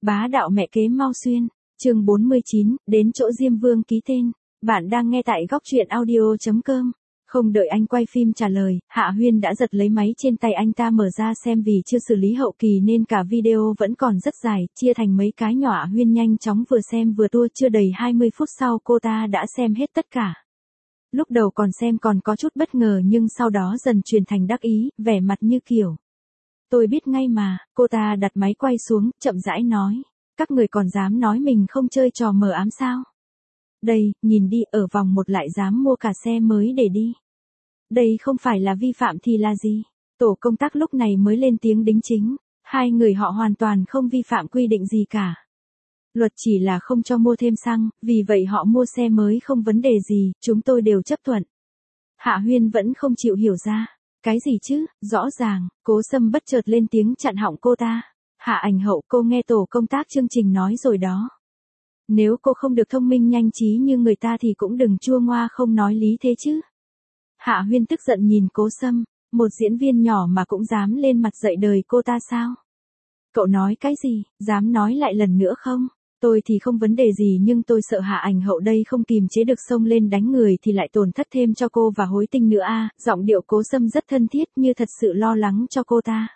Bá đạo mẹ kế mau xuyên, chương 49, đến chỗ Diêm Vương ký tên. Bạn đang nghe tại góc truyện audio.com. Không đợi anh quay phim trả lời, Hạ Huyên đã giật lấy máy trên tay anh ta mở ra xem, vì chưa xử lý hậu kỳ nên cả video vẫn còn rất dài, chia thành mấy cái nhỏ. Hạ Huyên nhanh chóng vừa xem vừa tua, chưa đầy 20 phút sau cô ta đã xem hết tất cả. Lúc đầu còn xem còn có chút bất ngờ nhưng sau đó dần chuyển thành đắc ý, vẻ mặt như kiểu: tôi biết ngay mà. Cô ta đặt máy quay xuống, chậm rãi nói: các người còn dám nói mình không chơi trò mờ ám sao? Đây, nhìn đi, ở vòng một lại dám mua cả xe mới để đi. Đây không phải là vi phạm thì là gì? Tổ công tác lúc này mới lên tiếng đính chính. Hai người họ hoàn toàn không vi phạm quy định gì cả. Luật chỉ là không cho mua thêm xăng, vì vậy họ mua xe mới không vấn đề gì, chúng tôi đều chấp thuận. Hạ Huyên vẫn không chịu hiểu ra. Cái gì chứ, rõ ràng. Cố Sâm bất chợt lên tiếng chặn họng cô ta. Hạ Ảnh Hậu, cô nghe tổ công tác chương trình nói rồi đó. Nếu cô không được thông minh nhanh trí như người ta thì cũng đừng chua ngoa không nói lý thế chứ. Hạ Huyên tức giận nhìn Cố Sâm, một diễn viên nhỏ mà cũng dám lên mặt dạy đời cô ta sao? Cậu nói cái gì, dám nói lại lần nữa không? Tôi thì không vấn đề gì nhưng tôi sợ Hạ Ảnh Hậu đây không kìm chế được xông lên đánh người thì lại tổn thất thêm cho cô và hối tinh nữa a. Giọng điệu Cố Sâm rất thân thiết như thật sự lo lắng cho cô ta.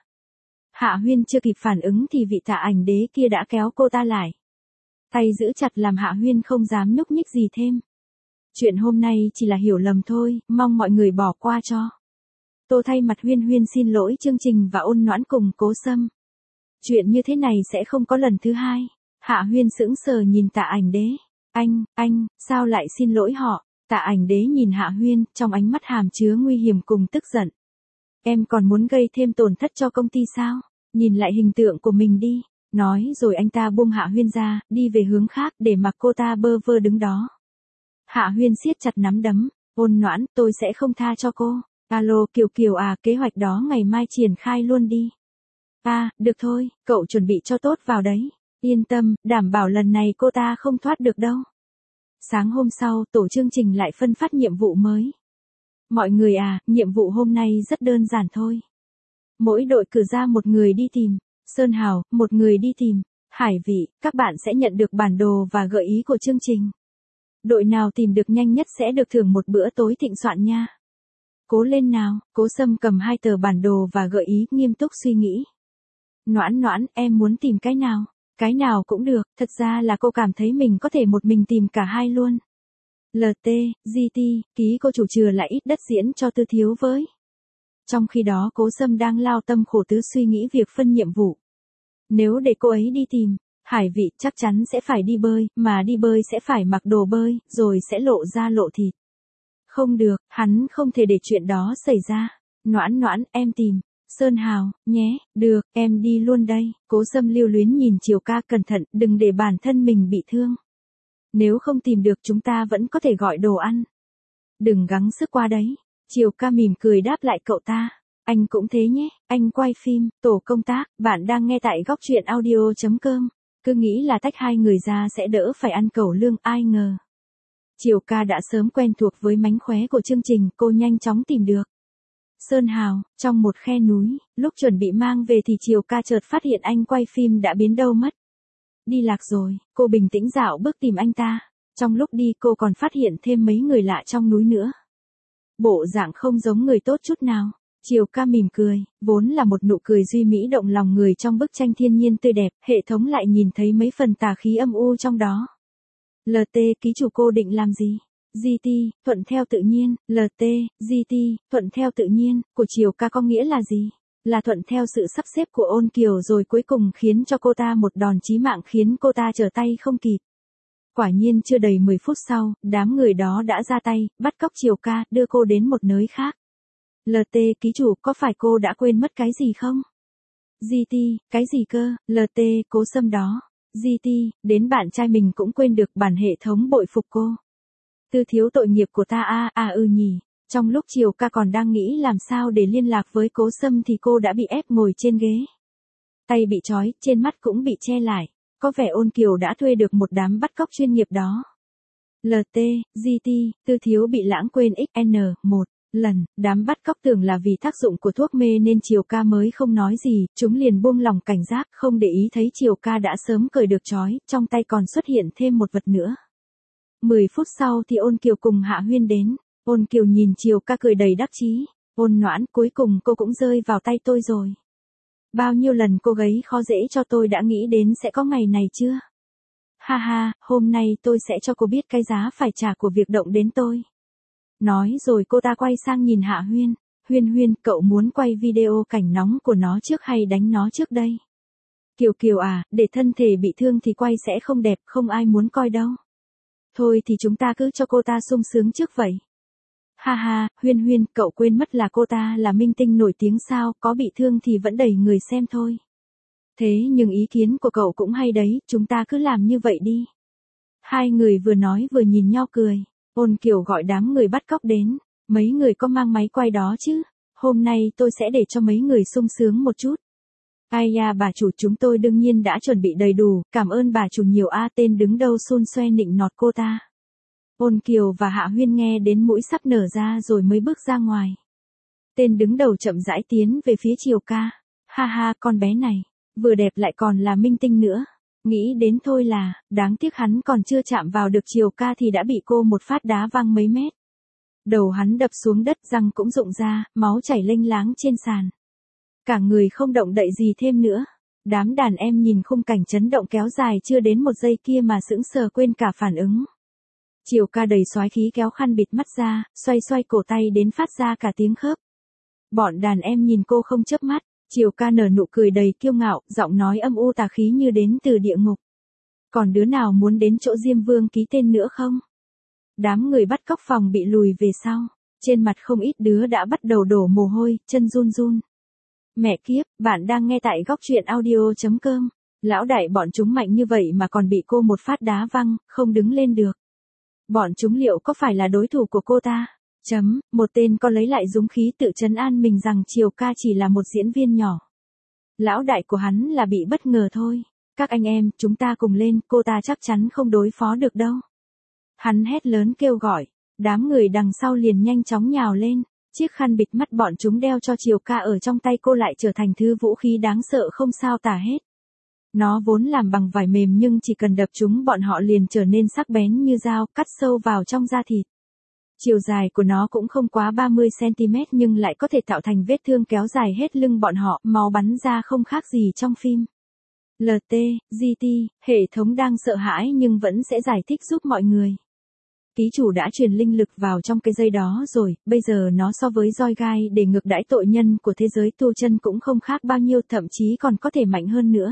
Hạ Huyên chưa kịp phản ứng thì vị Tạ Ảnh Đế kia đã kéo cô ta lại. Tay giữ chặt làm Hạ Huyên không dám nhúc nhích gì thêm. Chuyện hôm nay chỉ là hiểu lầm thôi, mong mọi người bỏ qua cho. Tôi thay mặt Huyên Huyên xin lỗi chương trình và Ôn Noãn cùng Cố Sâm. Chuyện như thế này sẽ không có lần thứ hai. Hạ Huyên sững sờ nhìn Tạ Ảnh Đế. Anh, sao lại xin lỗi họ? Tạ Ảnh Đế nhìn Hạ Huyên, trong ánh mắt hàm chứa nguy hiểm cùng tức giận. Em còn muốn gây thêm tổn thất cho công ty sao? Nhìn lại hình tượng của mình đi. Nói rồi anh ta buông Hạ Huyên ra, đi về hướng khác để mặc cô ta bơ vơ đứng đó. Hạ Huyên siết chặt nắm đấm. Ôn Noãn, tôi sẽ không tha cho cô. Alo Kiều Kiều à, kế hoạch đó ngày mai triển khai luôn đi. À, được thôi, cậu chuẩn bị cho tốt vào đấy. Yên tâm, đảm bảo lần này cô ta không thoát được đâu. Sáng hôm sau, tổ chương trình lại phân phát nhiệm vụ mới. Mọi người à, nhiệm vụ hôm nay rất đơn giản thôi. Mỗi đội cử ra một người đi tìm. Sơn Hào, một người đi tìm. Hải Vị, các bạn sẽ nhận được bản đồ và gợi ý của chương trình. Đội nào tìm được nhanh nhất sẽ được thưởng một bữa tối thịnh soạn nha. Cố lên nào. Cố Sâm cầm 2 tờ bản đồ và gợi ý, nghiêm túc suy nghĩ. Noãn, em muốn tìm cái nào? Cái nào cũng được, thật ra là cô cảm thấy mình có thể một mình tìm cả hai luôn. LT, GT, ký cô chủ chừa lại ít đất diễn cho Tư Thiếu với. Trong khi đó Cố Sâm đang lao tâm khổ tứ suy nghĩ việc phân nhiệm vụ. Nếu để cô ấy đi tìm, Hải Vị chắc chắn sẽ phải đi bơi, mà đi bơi sẽ phải mặc đồ bơi, rồi sẽ lộ da lộ thịt. Không được, hắn không thể để chuyện đó xảy ra. Noãn, em tìm. Sơn Hào, nhé, được, em đi luôn đây. Cố Sâm lưu luyến nhìn Triều Ca, cẩn thận, đừng để bản thân mình bị thương. Nếu không tìm được chúng ta vẫn có thể gọi đồ ăn. Đừng gắng sức qua đấy. Triều Ca mỉm cười đáp lại cậu ta. Anh cũng thế nhé, anh quay phim, tổ công tác, bạn đang nghe tại góc truyện audio.com. Cứ nghĩ là tách hai người ra sẽ đỡ phải ăn cẩu lương, ai ngờ. Triều Ca đã sớm quen thuộc với mánh khóe của chương trình, cô nhanh chóng tìm được. Sơn Hào, trong một khe núi, lúc chuẩn bị mang về thì Triều Ca chợt phát hiện anh quay phim đã biến đâu mất. Đi lạc rồi, cô bình tĩnh dạo bước tìm anh ta. Trong lúc đi cô còn phát hiện thêm mấy người lạ trong núi nữa. Bộ dạng không giống người tốt chút nào. Triều Ca mỉm cười, vốn là một nụ cười duy mỹ động lòng người trong bức tranh thiên nhiên tươi đẹp, hệ thống lại nhìn thấy mấy phần tà khí âm u trong đó. LT, ký chủ cô định làm gì? GT, thuận theo tự nhiên. LT, GT, thuận theo tự nhiên, của Triều Ca có nghĩa là gì? Là thuận theo sự sắp xếp của Ôn Kiều rồi cuối cùng khiến cho cô ta một đòn chí mạng khiến cô ta trở tay không kịp. Quả nhiên chưa đầy 10 phút sau, đám người đó đã ra tay, bắt cóc Triều Ca, đưa cô đến một nơi khác. LT, ký chủ, có phải cô đã quên mất cái gì không? GT, cái gì cơ? LT, Cố Sâm đó. GT, đến bạn trai mình cũng quên được, bản hệ thống bội phục cô. Tư Thiếu tội nghiệp của ta nhỉ. Trong lúc Triều Ca còn đang nghĩ làm sao để liên lạc với Cố Sâm thì cô đã bị ép ngồi trên ghế. Tay bị trói, trên mắt cũng bị che lại. Có vẻ Ôn Kiều đã thuê được một đám bắt cóc chuyên nghiệp đó. LT, GT, Tư Thiếu bị lãng quên XN1. lần, đám bắt cóc tưởng là vì tác dụng của thuốc mê nên Triều Ca mới không nói gì, chúng liền buông lòng cảnh giác, không để ý thấy Triều Ca đã sớm cởi được trói, trong tay còn xuất hiện thêm một vật nữa. 10 phút sau thì Ôn Kiều cùng Hạ Huyên đến, Ôn Kiều nhìn Triều Ca cười đầy đắc chí, Ôn Noãn, cuối cùng cô cũng rơi vào tay tôi rồi. Bao nhiêu lần cô gấy khó dễ cho tôi đã nghĩ đến sẽ có ngày này chưa? Ha ha, hôm nay tôi sẽ cho cô biết cái giá phải trả của việc động đến tôi. Nói rồi cô ta quay sang nhìn Hạ Huyên, Huyên Huyên, cậu muốn quay video cảnh nóng của nó trước hay đánh nó trước đây? Kiều Kiều à, để thân thể bị thương thì quay sẽ không đẹp, không ai muốn coi đâu. Thôi thì chúng ta cứ cho cô ta sung sướng trước vậy. Ha ha, Huyên Huyên, cậu quên mất là cô ta là minh tinh nổi tiếng sao, có bị thương thì vẫn đầy người xem thôi. Thế nhưng ý kiến của cậu cũng hay đấy, chúng ta cứ làm như vậy đi. Hai người vừa nói vừa nhìn nhau cười. Ôn Kiều gọi đám người bắt cóc đến. Mấy người có mang máy quay đó chứ? Hôm nay tôi sẽ để cho mấy người sung sướng một chút. Ai da bà chủ, chúng tôi đương nhiên đã chuẩn bị đầy đủ, cảm ơn bà chủ nhiều a. Tên đứng đâu xun xoe nịnh nọt cô ta. Ôn Kiều và Hạ Huyên nghe đến mũi sắp nở ra rồi mới bước ra ngoài. Tên đứng đầu chậm rãi tiến về phía Triều Ca. Ha ha, con bé này, vừa đẹp lại còn là minh tinh nữa. Nghĩ đến thôi là, đáng tiếc hắn còn chưa chạm vào được Triều Ca thì đã bị cô một phát đá văng mấy mét. Đầu hắn đập xuống đất, răng cũng rụng ra, máu chảy lênh láng trên sàn. Cả người không động đậy gì thêm nữa. Đám đàn em nhìn khung cảnh chấn động kéo dài chưa đến một giây kia mà sững sờ quên cả phản ứng. Triều Ca đầy soái khí kéo khăn bịt mắt ra, xoay xoay cổ tay đến phát ra cả tiếng khớp. Bọn đàn em nhìn cô không chớp mắt. Triều Ca nở nụ cười đầy kiêu ngạo, giọng nói âm u tà khí như đến từ địa ngục. Còn đứa nào muốn đến chỗ Diêm Vương ký tên nữa không? Đám người bắt cóc phòng bị lùi về sau. Trên mặt không ít đứa đã bắt đầu đổ mồ hôi, chân run run. Mẹ kiếp, bạn đang nghe tại góc truyện audio.com. Lão đại bọn chúng mạnh như vậy mà còn bị cô một phát đá văng, không đứng lên được. Bọn chúng liệu có phải là đối thủ của cô ta? Một tên có lấy lại dũng khí tự trấn an mình rằng Triều Ca chỉ là một diễn viên nhỏ. Lão đại của hắn là bị bất ngờ thôi. Các anh em, chúng ta cùng lên, cô ta chắc chắn không đối phó được đâu. Hắn hét lớn kêu gọi. Đám người đằng sau liền nhanh chóng nhào lên. Chiếc khăn bịt mắt bọn chúng đeo cho Triều Ca ở trong tay cô lại trở thành thứ vũ khí đáng sợ không sao tả hết. Nó vốn làm bằng vải mềm nhưng chỉ cần đập chúng bọn họ liền trở nên sắc bén như dao, cắt sâu vào trong da thịt. Chiều dài của nó cũng không quá 30cm nhưng lại có thể tạo thành vết thương kéo dài hết lưng bọn họ, máu bắn ra không khác gì trong phim. LT, GT, hệ thống đang sợ hãi nhưng vẫn sẽ giải thích giúp mọi người. Ký chủ đã truyền linh lực vào trong cái dây đó rồi, bây giờ nó so với roi gai để ngược đãi tội nhân của thế giới tu chân cũng không khác bao nhiêu, thậm chí còn có thể mạnh hơn nữa.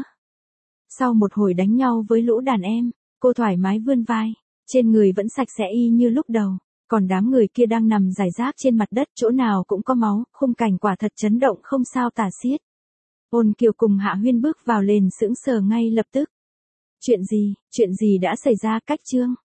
Sau một hồi đánh nhau với lũ đàn em, cô thoải mái vươn vai, trên người vẫn sạch sẽ y như lúc đầu. Còn đám người kia đang nằm rải rác trên mặt đất, chỗ nào cũng có máu, khung cảnh quả thật chấn động không sao tả xiết. Ôn Kiều cùng Hạ Huyên bước vào lên sững sờ ngay lập tức. Chuyện gì đã xảy ra? Cách Trương